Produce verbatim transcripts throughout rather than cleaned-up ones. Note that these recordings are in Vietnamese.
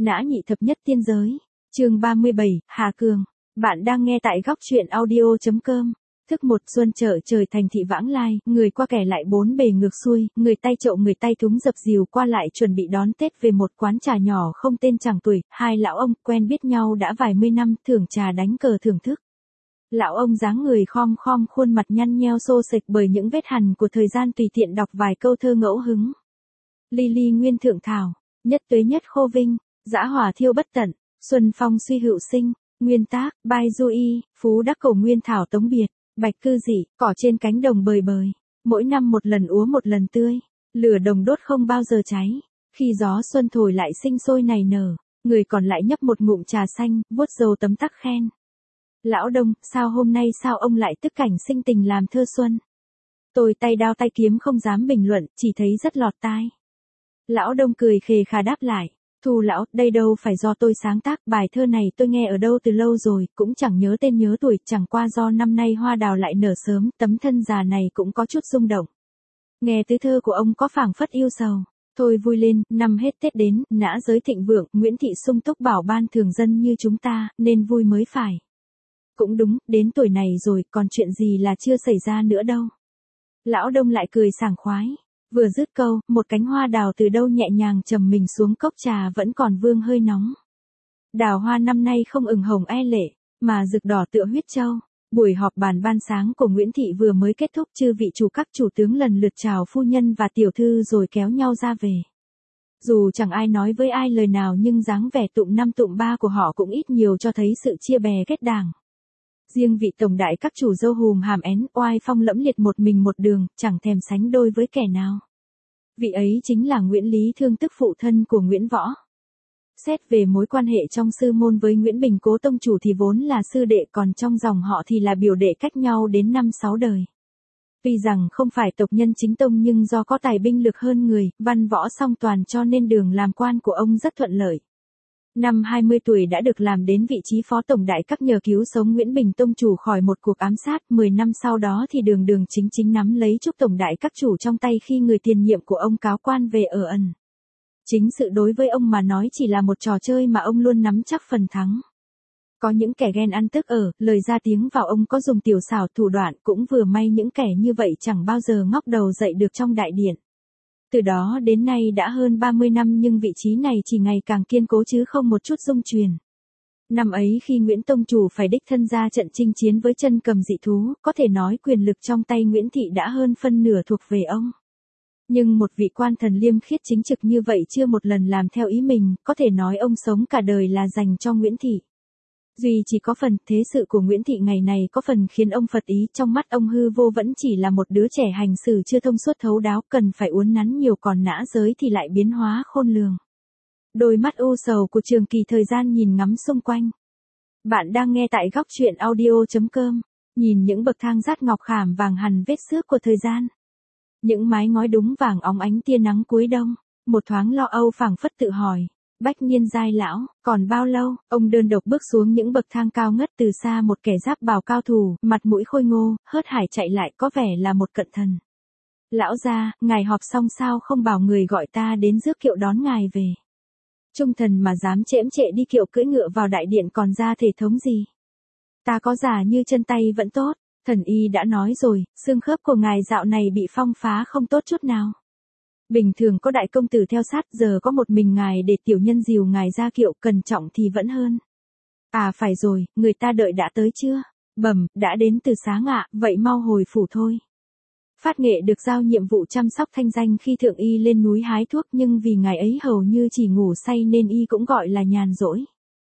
Nã nhị thập nhất tiên giới. Chương ba mươi bảy, Hà Cường. Bạn đang nghe tại góc truyện audio chấm com. Thức một xuân chợ trời thành thị vãng lai, người qua kẻ lại bốn bề ngược xuôi, người tay chậu người tay thúng dập dìu qua lại chuẩn bị đón Tết về một quán trà nhỏ không tên chẳng tuổi, hai lão ông quen biết nhau đã vài mươi năm, thưởng trà đánh cờ thưởng thức. Lão ông dáng người khom khom, khuôn mặt nhăn nheo xô xệch bởi những vết hằn của thời gian, tùy tiện đọc vài câu thơ ngẫu hứng. Ly ly nguyên thượng thảo, nhất tuế nhất khô vinh, dã hỏa thiêu bất tận, xuân phong suy hữu sinh, nguyên tác, bai du y, phú đắc cổ nguyên thảo tống biệt, bạch cư dị, cỏ trên cánh đồng bời bời, mỗi năm một lần úa một lần tươi, lửa đồng đốt không bao giờ cháy, khi gió xuân thổi lại sinh sôi nảy nở, người còn lại nhấp một ngụm trà xanh, vuốt râu tấm tắc khen. Lão Đông, sao hôm nay sao ông lại tức cảnh sinh tình làm thơ xuân? Tôi tay đao tay kiếm không dám bình luận, chỉ thấy rất lọt tai. Lão Đông cười khề khà đáp lại, Thu lão, đây đâu phải do tôi sáng tác, bài thơ này tôi nghe ở đâu từ lâu rồi, cũng chẳng nhớ tên nhớ tuổi, chẳng qua do năm nay hoa đào lại nở sớm, tấm thân già này cũng có chút rung động. Nghe tứ thơ của ông có phảng phất yêu sầu. Thôi vui lên, năm hết Tết đến, nã giới thịnh vượng, Nguyễn Thị sung túc bảo ban thường dân như chúng ta, nên vui mới phải. Cũng đúng, đến tuổi này rồi, còn chuyện gì là chưa xảy ra nữa đâu. Lão Đông lại cười sảng khoái. Vừa dứt câu, một cánh hoa đào từ đâu nhẹ nhàng trầm mình xuống cốc trà vẫn còn vương hơi nóng. Đào hoa năm nay không ửng hồng e lệ, mà rực đỏ tựa huyết châu. Buổi họp bàn ban sáng của Nguyễn Thị vừa mới kết thúc, chư vị chủ các chủ tướng lần lượt chào phu nhân và tiểu thư rồi kéo nhau ra về. Dù chẳng ai nói với ai lời nào nhưng dáng vẻ tụng năm tụng ba của họ cũng ít nhiều cho thấy sự chia bè kết đảng. Riêng vị tổng đại các chủ dâu hùm hàm én, oai phong lẫm liệt một mình một đường, chẳng thèm sánh đôi với kẻ nào. Vị ấy chính là Nguyễn Lý Thương, tức phụ thân của Nguyễn Võ. Xét về mối quan hệ trong sư môn với Nguyễn Bình Cố tông chủ thì vốn là sư đệ, còn trong dòng họ thì là biểu đệ cách nhau đến năm sáu đời. Tuy rằng không phải tộc nhân chính tông nhưng do có tài binh lực hơn người, văn võ song toàn cho nên đường làm quan của ông rất thuận lợi. Năm hai mươi tuổi đã được làm đến vị trí phó tổng đại các nhờ cứu sống Nguyễn Bình tông chủ khỏi một cuộc ám sát, mười năm sau đó thì đường đường chính chính nắm lấy chức tổng đại các chủ trong tay khi người tiền nhiệm của ông cáo quan về ở ẩn. Chính sự đối với ông mà nói chỉ là một trò chơi mà ông luôn nắm chắc phần thắng. Có những kẻ ghen ăn tức ở, lời ra tiếng vào ông có dùng tiểu xảo thủ đoạn, cũng vừa may những kẻ như vậy chẳng bao giờ ngóc đầu dậy được trong đại điện. Từ đó đến nay đã hơn ba mươi năm nhưng vị trí này chỉ ngày càng kiên cố chứ không một chút rung truyền. Năm ấy khi Nguyễn Tông Chủ phải đích thân ra trận chinh chiến với chân cầm dị thú, có thể nói quyền lực trong tay Nguyễn Thị đã hơn phân nửa thuộc về ông. Nhưng một vị quan thần liêm khiết chính trực như vậy chưa một lần làm theo ý mình, có thể nói ông sống cả đời là dành cho Nguyễn Thị. Duy chỉ có phần thế sự của Nguyễn Thị ngày này có phần khiến ông phật ý, trong mắt ông hư vô vẫn chỉ là một đứa trẻ hành xử chưa thông suốt thấu đáo, cần phải uốn nắn nhiều, còn nã giới thì lại biến hóa khôn lường. Đôi mắt u sầu của Trường Kỳ thời gian nhìn ngắm xung quanh. Bạn đang nghe tại góc truyện audio chấm com, nhìn những bậc thang rát ngọc khảm vàng hằn vết xước của thời gian. Những mái ngói đúng vàng óng ánh tia nắng cuối đông, một thoáng lo âu phảng phất tự hỏi. Bách niên giai lão, còn bao lâu? Ông đơn độc bước xuống những bậc thang cao ngất, từ xa một kẻ giáp bào cao thủ, mặt mũi khôi ngô, hớt hải chạy lại, có vẻ là một cận thần. Lão gia, ngài họp xong sao không bảo người gọi ta đến rước kiệu đón ngài về? Trung thần mà dám trễm trệ đi kiệu cưỡi ngựa vào đại điện còn ra thể thống gì? Ta có già như chân tay vẫn tốt, thần y đã nói rồi, xương khớp của ngài dạo này bị phong phá không tốt chút nào. Bình thường có đại công tử theo sát, giờ có một mình ngài để tiểu nhân dìu ngài ra kiệu, cẩn trọng thì vẫn hơn. À phải rồi, người ta đợi đã tới chưa? Bẩm, đã đến từ sáng ạ, vậy mau hồi phủ thôi. Phát Nghệ được giao nhiệm vụ chăm sóc thanh danh khi thượng y lên núi hái thuốc, nhưng vì ngài ấy hầu như chỉ ngủ say nên y cũng gọi là nhàn rỗi.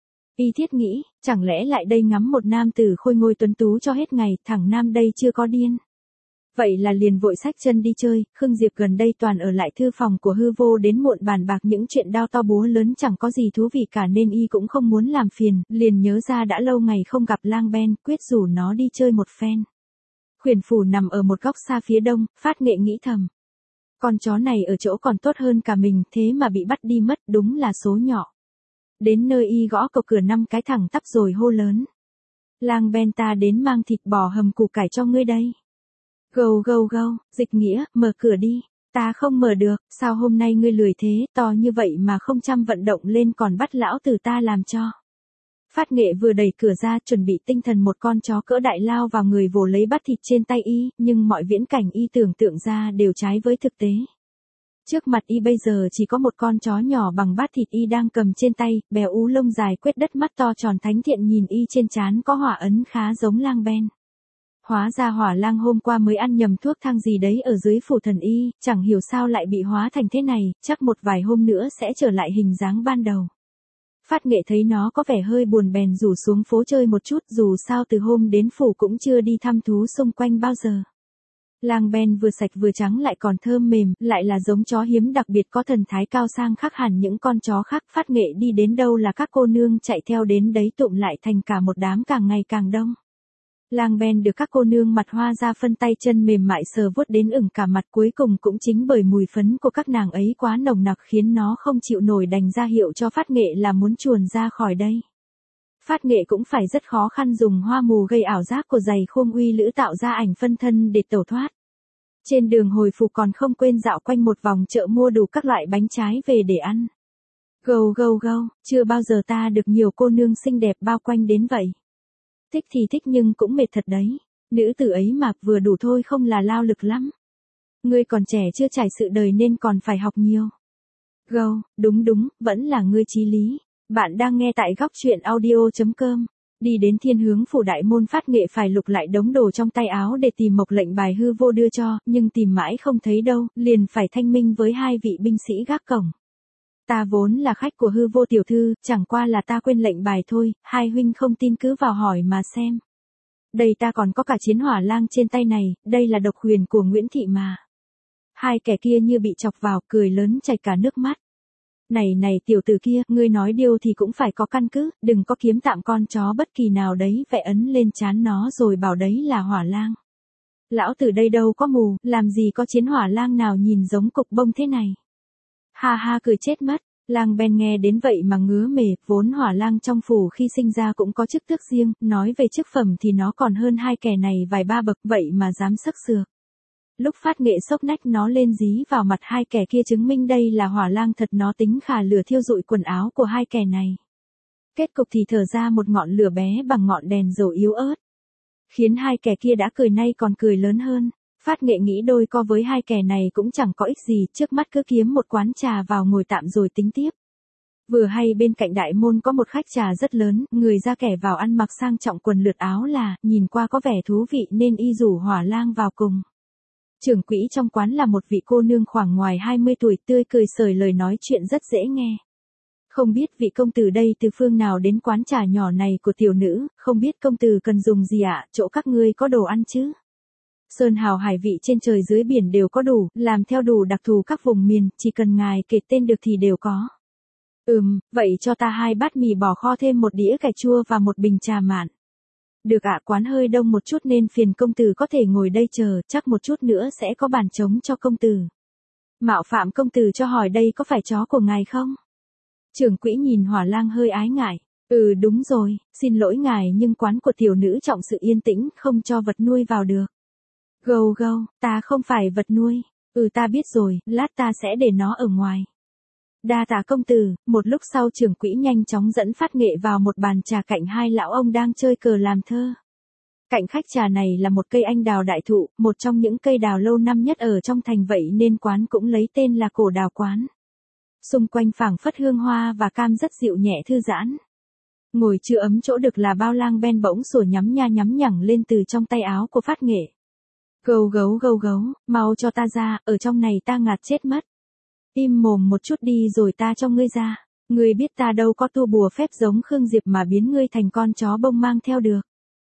Y thiết nghĩ, chẳng lẽ lại đây ngắm một nam tử khôi ngôi tuấn tú cho hết ngày, thằng nam đây chưa có điên. Vậy là liền vội xách chân đi chơi. Khương Diệp gần đây toàn ở lại thư phòng của hư vô đến muộn bàn bạc những chuyện đao to búa lớn chẳng có gì thú vị cả nên y cũng không muốn làm phiền, liền nhớ ra đã lâu ngày không gặp Lang Ben, quyết rủ nó đi chơi một phen. Khuyển phủ nằm ở một góc xa phía đông, Phát Nghệ nghĩ thầm. Con chó này ở chỗ còn tốt hơn cả mình, thế mà bị bắt đi mất, đúng là số nhỏ. Đến nơi y gõ cầu cửa năm cái thẳng tắp rồi hô lớn. Lang Ben, ta đến mang thịt bò hầm củ cải cho ngươi đây. Gâu gâu gâu, Dịch Nghĩa, mở cửa đi. Ta không mở được, sao hôm nay ngươi lười thế, to như vậy mà không chăm vận động lên còn bắt lão tử ta làm cho. Phát Nghệ vừa đẩy cửa ra chuẩn bị tinh thần một con chó cỡ đại lao vào người vồ lấy bát thịt trên tay y, nhưng mọi viễn cảnh y tưởng tượng ra đều trái với thực tế. Trước mặt y bây giờ chỉ có một con chó nhỏ bằng bát thịt y đang cầm trên tay, béo ú lông dài quét đất mắt to tròn thánh thiện nhìn y trên trán có hỏa ấn khá giống lang ben. Hóa ra hỏa lang hôm qua mới ăn nhầm thuốc thang gì đấy ở dưới phủ thần y, chẳng hiểu sao lại bị hóa thành thế này, chắc một vài hôm nữa sẽ trở lại hình dáng ban đầu. Phát Nghệ thấy nó có vẻ hơi buồn bèn rủ xuống phố chơi một chút, dù sao từ hôm đến phủ cũng chưa đi thăm thú xung quanh bao giờ. Lang ben vừa sạch vừa trắng lại còn thơm mềm, lại là giống chó hiếm đặc biệt có thần thái cao sang khác hẳn những con chó khác. Phát Nghệ đi đến đâu là các cô nương chạy theo đến đấy tụm lại thành cả một đám càng ngày càng đông. Lang ben được các cô nương mặt hoa ra phân tay chân mềm mại sờ vuốt đến ửng cả mặt, cuối cùng cũng chính bởi mùi phấn của các nàng ấy quá nồng nặc khiến nó không chịu nổi đành ra hiệu cho Phát Nghệ là muốn chuồn ra khỏi đây. Phát Nghệ cũng phải rất khó khăn dùng hoa mù gây ảo giác của giày khôn uy lữ tạo ra ảnh phân thân để tẩu thoát. Trên đường hồi phục còn không quên dạo quanh một vòng chợ mua đủ các loại bánh trái về để ăn. Gâu gâu gâu, chưa bao giờ ta được nhiều cô nương xinh đẹp bao quanh đến vậy. Thích thì thích nhưng cũng mệt thật đấy. Nữ tử ấy mà vừa đủ thôi không là lao lực lắm. Ngươi còn trẻ chưa trải sự đời nên còn phải học nhiều. Gâu, đúng đúng, vẫn là ngươi chí lý. Bạn đang nghe tại góc truyện audio chấm com. Đi đến Thiên Hướng phủ đại môn, Phát Nghệ phải lục lại đống đồ trong tay áo để tìm mộc lệnh bài hư vô đưa cho, nhưng tìm mãi không thấy đâu, liền phải thanh minh với hai vị binh sĩ gác cổng. Ta vốn là khách của hư vô tiểu thư, chẳng qua là ta quên lệnh bài thôi, hai huynh không tin cứ vào hỏi mà xem. Đây ta còn có cả chiến hỏa lang trên tay này, đây là độc huyền của Nguyễn Thị mà. Hai kẻ kia như bị chọc vào, cười lớn chảy cả nước mắt. Này này tiểu tử kia, ngươi nói điều thì cũng phải có căn cứ, đừng có kiếm tạm con chó bất kỳ nào đấy vẽ ấn lên trán nó rồi bảo đấy là hỏa lang. Lão tử đây đâu có mù, làm gì có chiến hỏa lang nào nhìn giống cục bông thế này. Ha ha cười chết mất, Lang Ben nghe đến vậy mà ngứa mề, vốn hỏa lang trong phủ khi sinh ra cũng có chức tước riêng, nói về chức phẩm thì nó còn hơn hai kẻ này vài ba bậc vậy mà dám sắc sược. Lúc Phát Nghệ sốc nách nó lên dí vào mặt hai kẻ kia chứng minh đây là hỏa lang thật, nó tính khả lửa thiêu rụi quần áo của hai kẻ này. Kết cục thì thở ra một ngọn lửa bé bằng ngọn đèn dầu yếu ớt. Khiến hai kẻ kia đã cười nay còn cười lớn hơn. Phát Nghệ nghĩ đôi co với hai kẻ này cũng chẳng có ích gì, trước mắt cứ kiếm một quán trà vào ngồi tạm rồi tính tiếp. Vừa hay bên cạnh đại môn có một khách trà rất lớn, người ra kẻ vào ăn mặc sang trọng quần lượt áo là, nhìn qua có vẻ thú vị nên y rủ hỏa lang vào cùng. Trưởng quỹ trong quán là một vị cô nương khoảng ngoài hai mươi tuổi, tươi cười sởi lời nói chuyện rất dễ nghe. Không biết vị công tử đây từ phương nào đến quán trà nhỏ này của tiểu nữ, không biết công tử cần dùng gì ạ, chỗ các ngươi có đồ ăn chứ? Sơn hào hải vị trên trời dưới biển đều có đủ, làm theo đủ đặc thù các vùng miền, chỉ cần ngài kể tên được thì đều có. Ừm, vậy cho ta hai bát mì bò kho thêm một đĩa cải chua và một bình trà mạn. Được ạ, quán hơi đông một chút nên phiền công tử có thể ngồi đây chờ, chắc một chút nữa sẽ có bàn trống cho công tử. Mạo phạm công tử cho hỏi đây có phải chó của ngài không? Trưởng quỹ nhìn hỏa lang hơi ái ngại. Ừ đúng rồi, xin lỗi ngài nhưng quán của tiểu nữ trọng sự yên tĩnh, không cho vật nuôi vào được. Gâu gâu, ta không phải vật nuôi. Ừ ta biết rồi, lát ta sẽ để nó ở ngoài. Đa tạ công tử. Một lúc sau trưởng quỹ nhanh chóng dẫn Phát Nghệ vào một bàn trà cạnh hai lão ông đang chơi cờ làm thơ. Cạnh khách trà này là một cây anh đào đại thụ, một trong những cây đào lâu năm nhất ở trong thành, vậy nên quán cũng lấy tên là Cổ Đào Quán. Xung quanh phảng phất hương hoa và cam rất dịu nhẹ thư giãn. Ngồi chưa ấm chỗ được là bao. Lang Ben bỗng sủa nhắm nha nhắm nhẳng lên từ trong tay áo của Phát Nghệ. Gâu gấu gâu gấu, mau cho ta ra, ở trong này ta ngạt chết mất. Im mồm một chút đi rồi ta cho ngươi ra. Ngươi biết ta đâu có tu bùa phép giống Khương Diệp mà biến ngươi thành con chó bông mang theo được.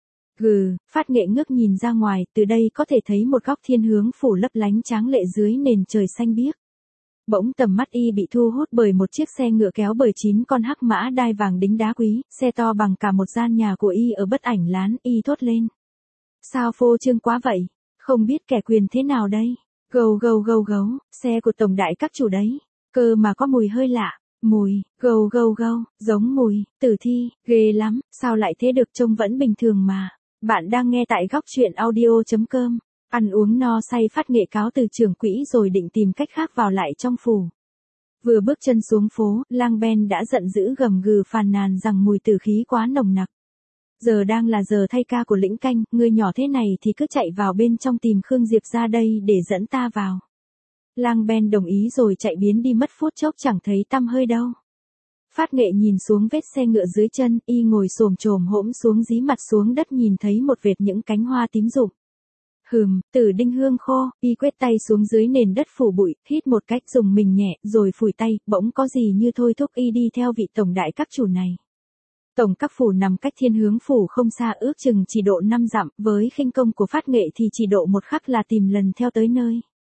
Gừ, Phát Nghệ ngước nhìn ra ngoài, từ đây có thể thấy một góc Thiên Hướng phủ lấp lánh tráng lệ dưới nền trời xanh biếc. Bỗng tầm mắt y bị thu hút bởi một chiếc xe ngựa kéo bởi chín con hắc mã đai vàng đính đá quý, xe to bằng cả một gian nhà của y ở Bất Ảnh Lán, y thốt lên. Sao phô trương quá vậy? Không biết kẻ quyền thế nào đây? Gâu gâu gâu gấu, xe của tổng đại các chủ đấy. Cơ mà có mùi hơi lạ. Mùi, gâu gâu gâu, giống mùi, tử thi, ghê lắm, sao lại thế được, trông vẫn bình thường mà. Bạn đang nghe tại góc truyện audio chấm com. Ăn uống no say Phát Nghệ cáo từ trưởng quỹ rồi định tìm cách khác vào lại trong phủ. Vừa bước chân xuống phố, Lang Ben đã giận dữ gầm gừ phàn nàn rằng mùi tử khí quá nồng nặc. Giờ đang là giờ thay ca của Lĩnh Canh, người nhỏ thế này thì cứ chạy vào bên trong tìm Khương Diệp ra đây để dẫn ta vào. Lang Ben đồng ý rồi chạy biến đi mất phút chốc chẳng thấy tăm hơi đâu. Phát Nghệ nhìn xuống vết xe ngựa dưới chân, y ngồi xồm trồm hỗn xuống dí mặt xuống đất nhìn thấy một vệt những cánh hoa tím rụng. Hừm, Tử Đinh hương khô, y quét tay xuống dưới nền đất phủ bụi, hít một cách dùng mình nhẹ, rồi phủi tay, bỗng có gì như thôi thúc y đi theo vị tổng đại các chủ này. Tổng các phủ nằm cách Thiên Hướng phủ không xa, ước chừng chỉ độ năm dặm, với khinh công của Phát Nghệ thì chỉ độ một khắc là tìm lần theo tới nơi.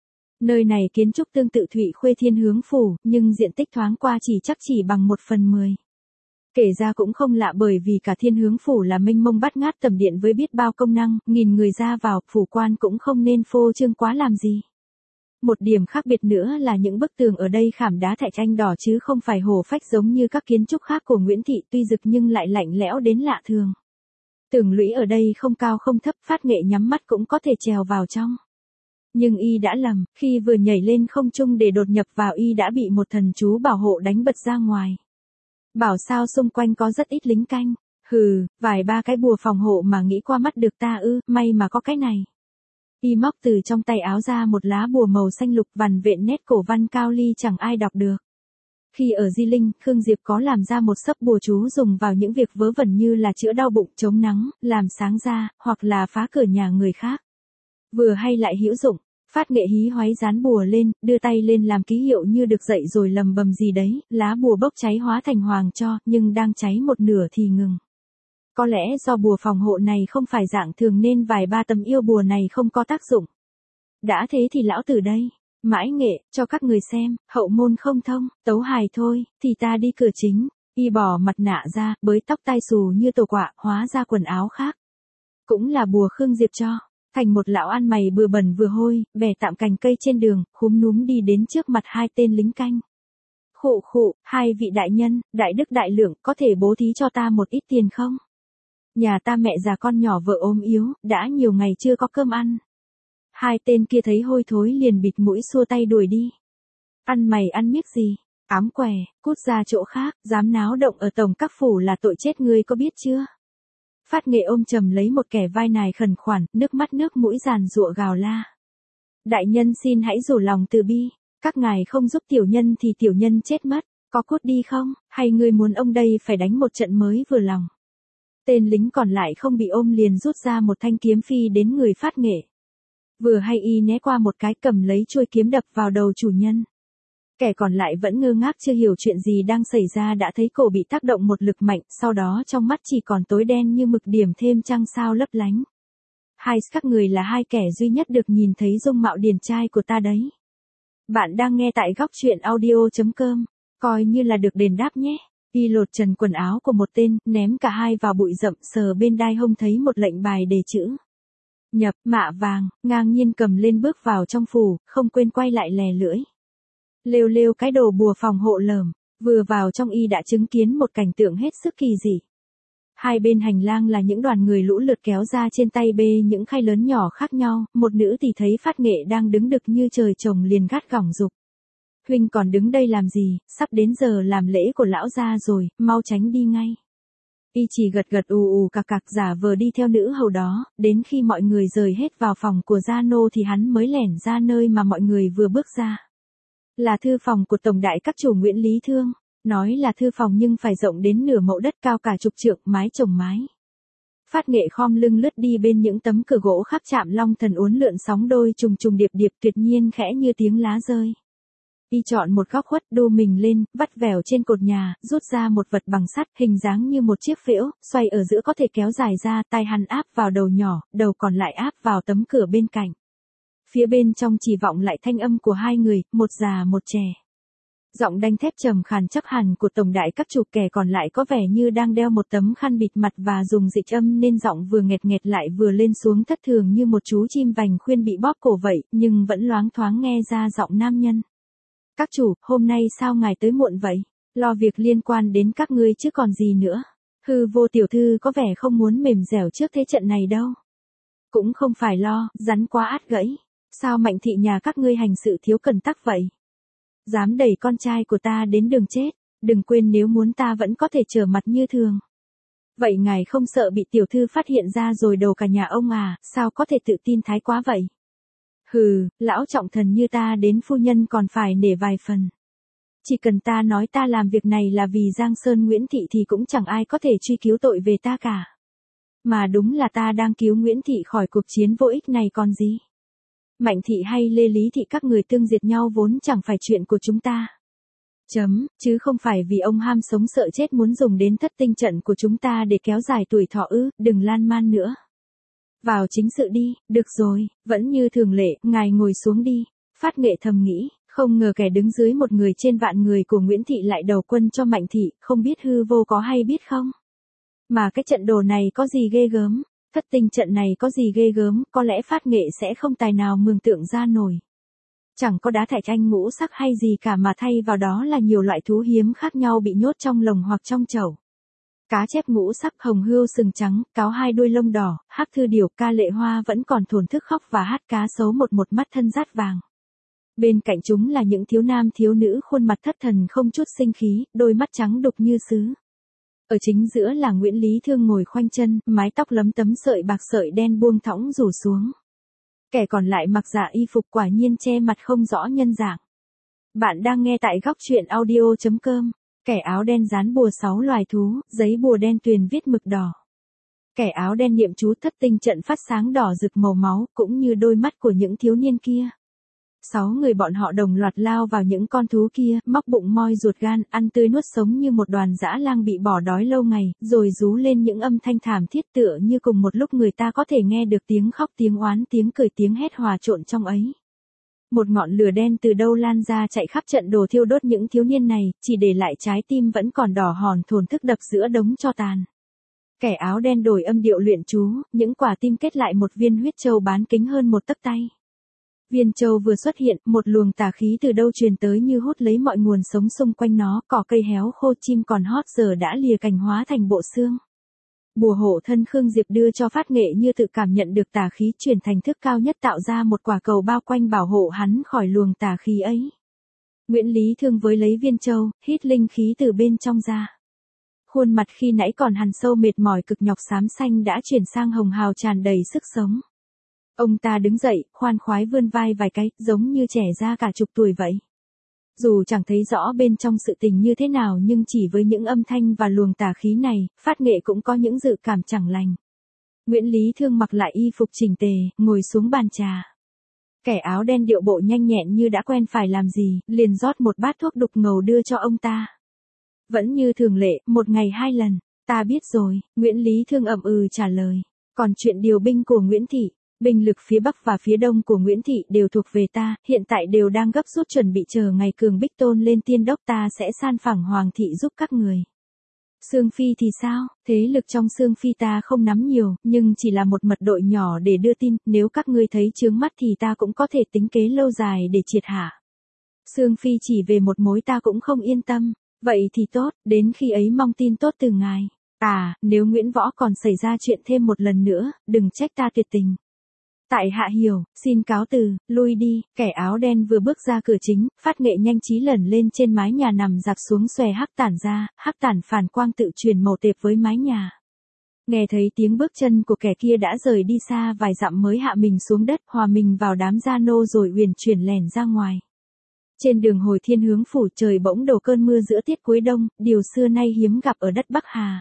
Nơi này kiến trúc tương tự Thụy Khuê Thiên Hướng phủ, nhưng diện tích thoáng qua chỉ chắc chỉ bằng một phần mười. Kể ra cũng không lạ bởi vì cả Thiên Hướng phủ là mênh mông bát ngát tầm điện với biết bao công năng, nghìn người ra vào, phủ quan cũng không nên phô trương quá làm gì. Một điểm khác biệt nữa là những bức tường ở đây khảm đá thạch anh đỏ chứ không phải hổ phách giống như các kiến trúc khác của Nguyễn Thị, tuy rực nhưng lại lạnh lẽo đến lạ thường. Tường lũy ở đây không cao không thấp, Phát Nghệ nhắm mắt cũng có thể trèo vào trong. Nhưng y đã lầm, khi vừa nhảy lên không trung để đột nhập vào y đã bị một thần chú bảo hộ đánh bật ra ngoài. Bảo sao xung quanh có rất ít lính canh. Hừ, vài ba cái bùa phòng hộ mà nghĩ qua mắt được ta ư, may mà có cái này. Y móc từ trong tay áo ra một lá bùa màu xanh lục vằn vện nét cổ văn cao ly chẳng ai đọc được. Khi ở Di Linh, Khương Diệp có làm ra một sấp bùa chú dùng vào những việc vớ vẩn như là chữa đau bụng, chống nắng, làm sáng da, hoặc là phá cửa nhà người khác. Vừa hay lại hữu dụng. Phát Nghệ hí hoáy dán bùa lên, đưa tay lên làm ký hiệu như được dạy rồi lầm bầm gì đấy, lá bùa bốc cháy hóa thành hoàng tro, nhưng đang cháy một nửa thì ngừng. Có lẽ do bùa phòng hộ này không phải dạng thường nên vài ba tấm yêu bùa này không có tác dụng. Đã thế thì lão tử đây, mãi nghệ, cho các người xem, hậu môn không thông, tấu hài thôi, thì ta đi cửa chính, y bỏ mặt nạ ra, bới tóc tai xù như tổ quạ, hóa ra quần áo khác. Cũng là bùa Khương Diệp cho. Thành một lão ăn mày vừa bẩn vừa hôi, bẻ tạm cành cây trên đường, khúm núm đi đến trước mặt hai tên lính canh. Khụ khụ, hai vị đại nhân, đại đức đại lượng, có thể bố thí cho ta một ít tiền không? Nhà ta mẹ già con nhỏ vợ ốm yếu, đã nhiều ngày chưa có cơm ăn. Hai tên kia thấy hôi thối liền bịt mũi xua tay đuổi đi. Ăn mày ăn miếc gì? Ám què, cút ra chỗ khác, dám náo động ở tổng các phủ là tội chết ngươi có biết chưa? Phát Nghệ ôm chầm lấy một kẻ vai nài khẩn khoản, nước mắt nước mũi giàn giụa gào la. Đại nhân xin hãy rủ lòng từ bi, các ngài không giúp tiểu nhân thì tiểu nhân chết mất, có cút đi không, hay ngươi muốn ông đây phải đánh một trận mới vừa lòng. Tên lính còn lại không bị ôm liền rút ra một thanh kiếm phi đến người Phát Nghệ. Vừa hay y né qua một cái cầm lấy chuôi kiếm đập vào đầu chủ nhân. Kẻ còn lại vẫn ngơ ngác chưa hiểu chuyện gì đang xảy ra đã thấy cổ bị tác động một lực mạnh, sau đó trong mắt chỉ còn tối đen như mực điểm thêm trăng sao lấp lánh. Hai các người là hai kẻ duy nhất được nhìn thấy dung mạo điển trai của ta đấy. Bạn đang nghe tại góc truyện audio chấm com, coi như là được đền đáp nhé. Y lột trần quần áo của một tên, ném cả hai vào bụi rậm, sờ bên đai hông thấy một lệnh bài đề chữ nhập mạ vàng, ngang nhiên cầm lên bước vào trong phủ, không quên quay lại lè lưỡi. Lêu lêu cái đồ bùa phòng hộ lởm, vừa vào trong y đã chứng kiến một cảnh tượng hết sức kỳ dị. Hai bên hành lang là những đoàn người lũ lượt kéo ra trên tay bê những khay lớn nhỏ khác nhau, một nữ thì thấy Phát Nghệ đang đứng đực như trời trồng liền gắt gỏng giục. Huynh còn đứng đây làm gì, sắp đến giờ làm lễ của lão gia rồi, mau tránh đi ngay. Y chỉ gật gật ù ù cạc cạc giả vờ đi theo nữ hầu đó, đến khi mọi người rời hết vào phòng của gia nô thì hắn mới lẻn ra nơi mà mọi người vừa bước ra. Là thư phòng của tổng đại các chủ Nguyễn Lý Thương, nói là thư phòng nhưng phải rộng đến nửa mẫu đất cao cả chục trượng, mái chồng mái. Phát Nghệ khom lưng lướt đi bên những tấm cửa gỗ khắc chạm long thần uốn lượn sóng đôi trùng trùng điệp điệp tuyệt nhiên khẽ như tiếng lá rơi. Y chọn một góc khuất đô mình lên, vắt vẻo trên cột nhà, rút ra một vật bằng sắt, hình dáng như một chiếc phễu, xoay ở giữa có thể kéo dài ra, tay hắn áp vào đầu nhỏ, đầu còn lại áp vào tấm cửa bên cạnh. Phía bên trong chỉ vọng lại thanh âm của hai người, một già một trẻ. Giọng đanh thép trầm khàn chắc hẳn của tổng đại các chủ, kẻ còn lại có vẻ như đang đeo một tấm khăn bịt mặt và dùng dịch âm nên giọng vừa nghẹt nghẹt lại vừa lên xuống thất thường như một chú chim vành khuyên bị bóp cổ vậy, nhưng vẫn loáng thoáng nghe ra giọng nam nhân. Các chủ, hôm nay sao ngài tới muộn vậy? Lo việc liên quan đến các ngươi chứ còn gì nữa. Hư Vô tiểu thư có vẻ không muốn mềm dẻo trước thế trận này đâu. Cũng không phải lo, rắn quá át gãy. Sao Mạnh thị nhà các ngươi hành sự thiếu cẩn tắc vậy? Dám đẩy con trai của ta đến đường chết, đừng quên nếu muốn ta vẫn có thể trở mặt như thường. Vậy ngài không sợ bị tiểu thư phát hiện ra rồi đầu cả nhà ông à, sao có thể tự tin thái quá vậy? Hừ, lão trọng thần như ta đến phu nhân còn phải nể vài phần. Chỉ cần ta nói ta làm việc này là vì Giang Sơn Nguyễn Thị thì cũng chẳng ai có thể truy cứu tội về ta cả. Mà đúng là ta đang cứu Nguyễn Thị khỏi cuộc chiến vô ích này còn gì. Mạnh Thị hay Lê Lý Thị các người tương diệt nhau vốn chẳng phải chuyện của chúng ta. Chấm, chứ không phải vì ông ham sống sợ chết muốn dùng đến thất tinh trận của chúng ta để kéo dài tuổi thọ ư, đừng lan man nữa. Vào chính sự đi, được rồi, vẫn như thường lệ, ngài ngồi xuống đi. Phát Nghệ thầm nghĩ, không ngờ kẻ đứng dưới một người trên vạn người của Nguyễn Thị lại đầu quân cho Mạnh Thị, không biết hư vô có hay biết không? Mà cái trận đồ này có gì ghê gớm, thất tinh trận này có gì ghê gớm, có lẽ Phát Nghệ sẽ không tài nào mường tượng ra nổi. Chẳng có đá thạch anh ngũ sắc hay gì cả mà thay vào đó là nhiều loại thú hiếm khác nhau bị nhốt trong lồng hoặc trong chậu. Cá chép ngũ sắc, hồng hươu sừng trắng, cáo hai đuôi lông đỏ, hắc thư điểu, ca lệ hoa vẫn còn thổn thức khóc và hát cá sấu một một mắt thân rát vàng. Bên cạnh chúng là những thiếu nam thiếu nữ khuôn mặt thất thần không chút sinh khí, đôi mắt trắng đục như sứ. Ở chính giữa là Nguyễn Lý Thương ngồi khoanh chân, mái tóc lấm tấm sợi bạc sợi đen buông thõng rủ xuống. Kẻ còn lại mặc dạ y phục quả nhiên che mặt không rõ nhân dạng. Bạn đang nghe tại góc truyện audio chấm com. Kẻ áo đen dán bùa sáu loài thú, giấy bùa đen tuyền viết mực đỏ. Kẻ áo đen niệm chú thất tinh trận phát sáng đỏ rực màu máu, cũng như đôi mắt của những thiếu niên kia. Sáu người bọn họ đồng loạt lao vào những con thú kia, móc bụng moi ruột gan, ăn tươi nuốt sống như một đoàn dã lang bị bỏ đói lâu ngày, rồi rú lên những âm thanh thảm thiết tựa như cùng một lúc người ta có thể nghe được tiếng khóc, tiếng oán, tiếng cười, tiếng hét hòa trộn trong ấy. Một ngọn lửa đen từ đâu lan ra chạy khắp trận đồ thiêu đốt những thiếu niên này, chỉ để lại trái tim vẫn còn đỏ hòn thổn thức đập giữa đống tro tàn. Kẻ áo đen đổi âm điệu luyện chú, những quả tim kết lại một viên huyết châu bán kính hơn một tấc tay. Viên châu vừa xuất hiện, một luồng tà khí từ đâu truyền tới như hút lấy mọi nguồn sống xung quanh nó, cỏ cây héo khô, chim còn hót giờ đã lìa cành hóa thành bộ xương. Bùa hộ thân Khương Diệp đưa cho Phát Nghệ như tự cảm nhận được tà khí chuyển thành thức cao nhất tạo ra một quả cầu bao quanh bảo hộ hắn khỏi luồng tà khí ấy. Nguyễn Lý Thương với lấy viên châu, hít linh khí từ bên trong ra. Khuôn mặt khi nãy còn hằn sâu mệt mỏi cực nhọc xám xanh đã chuyển sang hồng hào tràn đầy sức sống. Ông ta đứng dậy, khoan khoái vươn vai vài cái, giống như trẻ ra cả chục tuổi vậy. Dù chẳng thấy rõ bên trong sự tình như thế nào nhưng chỉ với những âm thanh và luồng tà khí này, Phát Nghệ cũng có những dự cảm chẳng lành. Nguyễn Lý Thương mặc lại y phục chỉnh tề, ngồi xuống bàn trà. Kẻ áo đen điệu bộ nhanh nhẹn như đã quen phải làm gì, liền rót một bát thuốc đục ngầu đưa cho ông ta. Vẫn như thường lệ, một ngày hai lần, ta biết rồi, Nguyễn Lý Thương ậm ừ trả lời. Còn chuyện điều binh của Nguyễn Thị, binh lực phía Bắc và phía Đông của Nguyễn Thị đều thuộc về ta, hiện tại đều đang gấp rút chuẩn bị chờ ngày Cường Bích tôn lên tiên đốc, ta sẽ san phẳng Hoàng Thị giúp các người. Sương Phi thì sao, thế lực trong Sương Phi ta không nắm nhiều, nhưng chỉ là một mật đội nhỏ để đưa tin, nếu các ngươi thấy chướng mắt thì ta cũng có thể tính kế lâu dài để triệt hạ. Sương Phi chỉ về một mối ta cũng không yên tâm, vậy thì tốt, đến khi ấy mong tin tốt từ ngài. À, nếu Nguyễn Võ còn xảy ra chuyện thêm một lần nữa, đừng trách ta tuyệt tình. Tại hạ hiểu, xin cáo từ, lui đi. Kẻ áo đen vừa bước ra cửa chính, Phát Nghệ nhanh trí lẩn lên trên mái nhà nằm dạp xuống xòe hắc tản ra, hắc tản phản quang tự truyền màu tệp với mái nhà. Nghe thấy tiếng bước chân của kẻ kia đã rời đi xa vài dặm mới hạ mình xuống đất, hòa mình vào đám gia nô rồi uyển chuyển lẻn ra ngoài. Trên đường hồi thiên hướng phủ trời bỗng đổ cơn mưa giữa tiết cuối đông, điều xưa nay hiếm gặp ở đất Bắc Hà.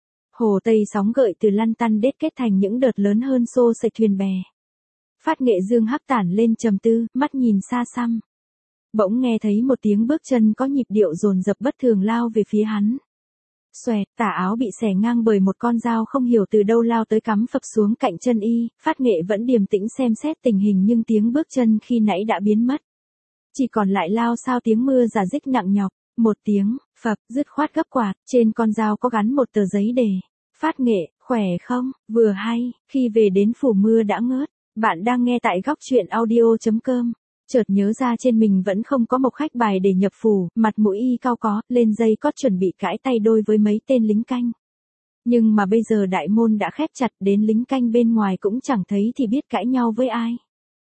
Hồ Tây sóng gợi từ lăn tăn đết kết thành những đợt lớn hơn xô xệch thuyền bè. Phát Nghệ dương hắc tản lên trầm tư, mắt nhìn xa xăm. Bỗng nghe thấy một tiếng bước chân có nhịp điệu dồn dập bất thường lao về phía hắn. Xoẹt, tà áo bị xẻ ngang bởi một con dao không hiểu từ đâu lao tới cắm phập xuống cạnh chân y, Phát Nghệ vẫn điềm tĩnh xem xét tình hình nhưng tiếng bước chân khi nãy đã biến mất. Chỉ còn lại lao sao tiếng mưa rả rích nặng nhọc, một tiếng, phập, dứt khoát gấp quạt, trên con dao có gắn một tờ giấy đề. Phát Nghệ, khỏe không, vừa hay, khi về đến phủ mưa đã ngớt. Bạn đang nghe tại góc truyện audio chấm com. Chợt nhớ ra trên mình vẫn không có mộc khách bài để nhập phủ, mặt mũi y cao có, lên dây cót chuẩn bị cãi tay đôi với mấy tên lính canh. Nhưng mà bây giờ đại môn đã khép chặt, đến lính canh bên ngoài cũng chẳng thấy thì biết cãi nhau với ai.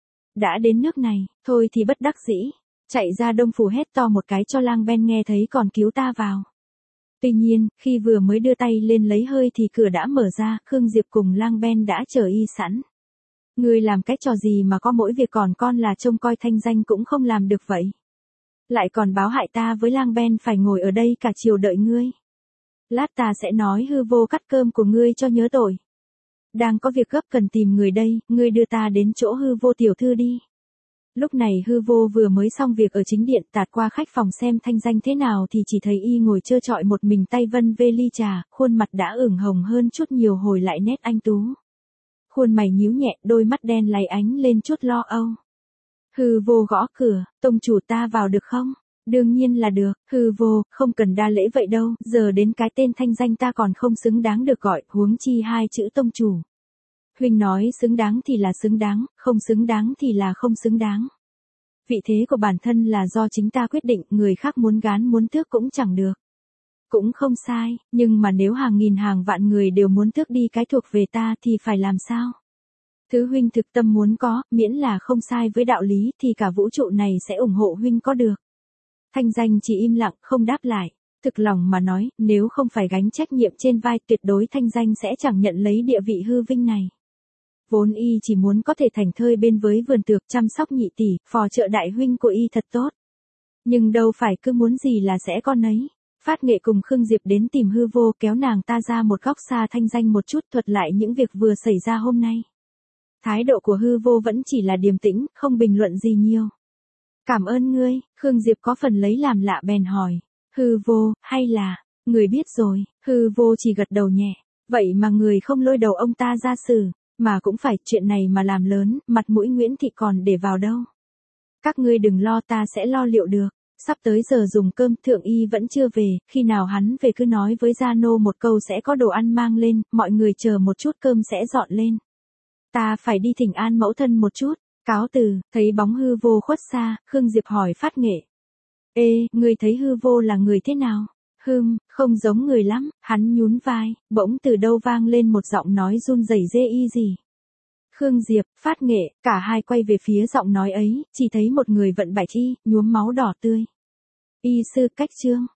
Đã đến nước này, thôi thì bất đắc dĩ. Chạy ra Đông Phủ hét to một cái cho Lang Ben nghe thấy còn cứu ta vào. Tuy nhiên, khi vừa mới đưa tay lên lấy hơi thì cửa đã mở ra, Khương Diệp cùng Lang Ben đã chờ y sẵn. Ngươi làm cái trò gì mà có mỗi việc còn con là trông coi thanh danh cũng không làm được vậy. Lại còn báo hại ta với Lang Ben phải ngồi ở đây cả chiều đợi ngươi. Lát ta sẽ nói hư vô cắt cơm của ngươi cho nhớ tội. Đang có việc gấp cần tìm người đây, ngươi đưa ta đến chỗ hư vô tiểu thư đi. Lúc này hư vô vừa mới xong việc ở chính điện, tạt qua khách phòng xem thanh danh thế nào thì chỉ thấy y ngồi trơ trọi một mình tay vân vê ly trà, khuôn mặt đã ửng hồng hơn chút nhiều hồi lại nét anh tú. Khuôn mày nhíu nhẹ, đôi mắt đen láy ánh lên chút lo âu. Hư vô gõ cửa, tông chủ ta vào được không? Đương nhiên là được, hư vô, không cần đa lễ vậy đâu, giờ đến cái tên thanh danh ta còn không xứng đáng được gọi, huống chi hai chữ tông chủ. Huynh nói xứng đáng thì là xứng đáng, không xứng đáng thì là không xứng đáng. Vị thế của bản thân là do chính ta quyết định, người khác muốn gán muốn tước cũng chẳng được. Cũng không sai, nhưng mà nếu hàng nghìn hàng vạn người đều muốn tước đi cái thuộc về ta thì phải làm sao? Thứ huynh thực tâm muốn có, miễn là không sai với đạo lý thì cả vũ trụ này sẽ ủng hộ huynh có được. Thanh danh chỉ im lặng, không đáp lại. Thực lòng mà nói, nếu không phải gánh trách nhiệm trên vai, tuyệt đối thanh danh sẽ chẳng nhận lấy địa vị hư vinh này. Vốn y chỉ muốn có thể thành thơi bên với vườn tược, chăm sóc nhị tỷ, phò trợ đại huynh của y thật tốt. Nhưng đâu phải cứ muốn gì là sẽ con ấy. Phát Nghệ cùng Khương Diệp đến tìm hư vô, kéo nàng ta ra một góc xa thanh danh một chút, thuật lại những việc vừa xảy ra hôm nay. Thái độ của hư vô vẫn chỉ là điềm tĩnh, không bình luận gì nhiều. Cảm ơn ngươi, Khương Diệp có phần lấy làm lạ bèn hỏi. Hư vô, hay là, người biết rồi, hư vô chỉ gật đầu nhẹ. Vậy mà người không lôi đầu ông ta ra xử, mà cũng phải chuyện này mà làm lớn, mặt mũi Nguyễn Thị còn để vào đâu. Các ngươi đừng lo, ta sẽ lo liệu được. Sắp tới giờ dùng cơm, thượng y vẫn chưa về, khi nào hắn về cứ nói với Gia Nô một câu sẽ có đồ ăn mang lên, mọi người chờ một chút cơm sẽ dọn lên. Ta phải đi thỉnh an mẫu thân một chút. Cáo từ, thấy bóng hư vô khuất xa, Khương Diệp hỏi Phát Nghệ. Ê, ngươi thấy hư vô là người thế nào? Hừm, không giống người lắm, hắn nhún vai, bỗng từ đâu vang lên một giọng nói run rẩy dê y gì. Khương Diệp, Phát Nghệ, cả hai quay về phía giọng nói ấy, chỉ thấy một người vận bạch y, nhuốm máu đỏ tươi. Y sư Cách Trương.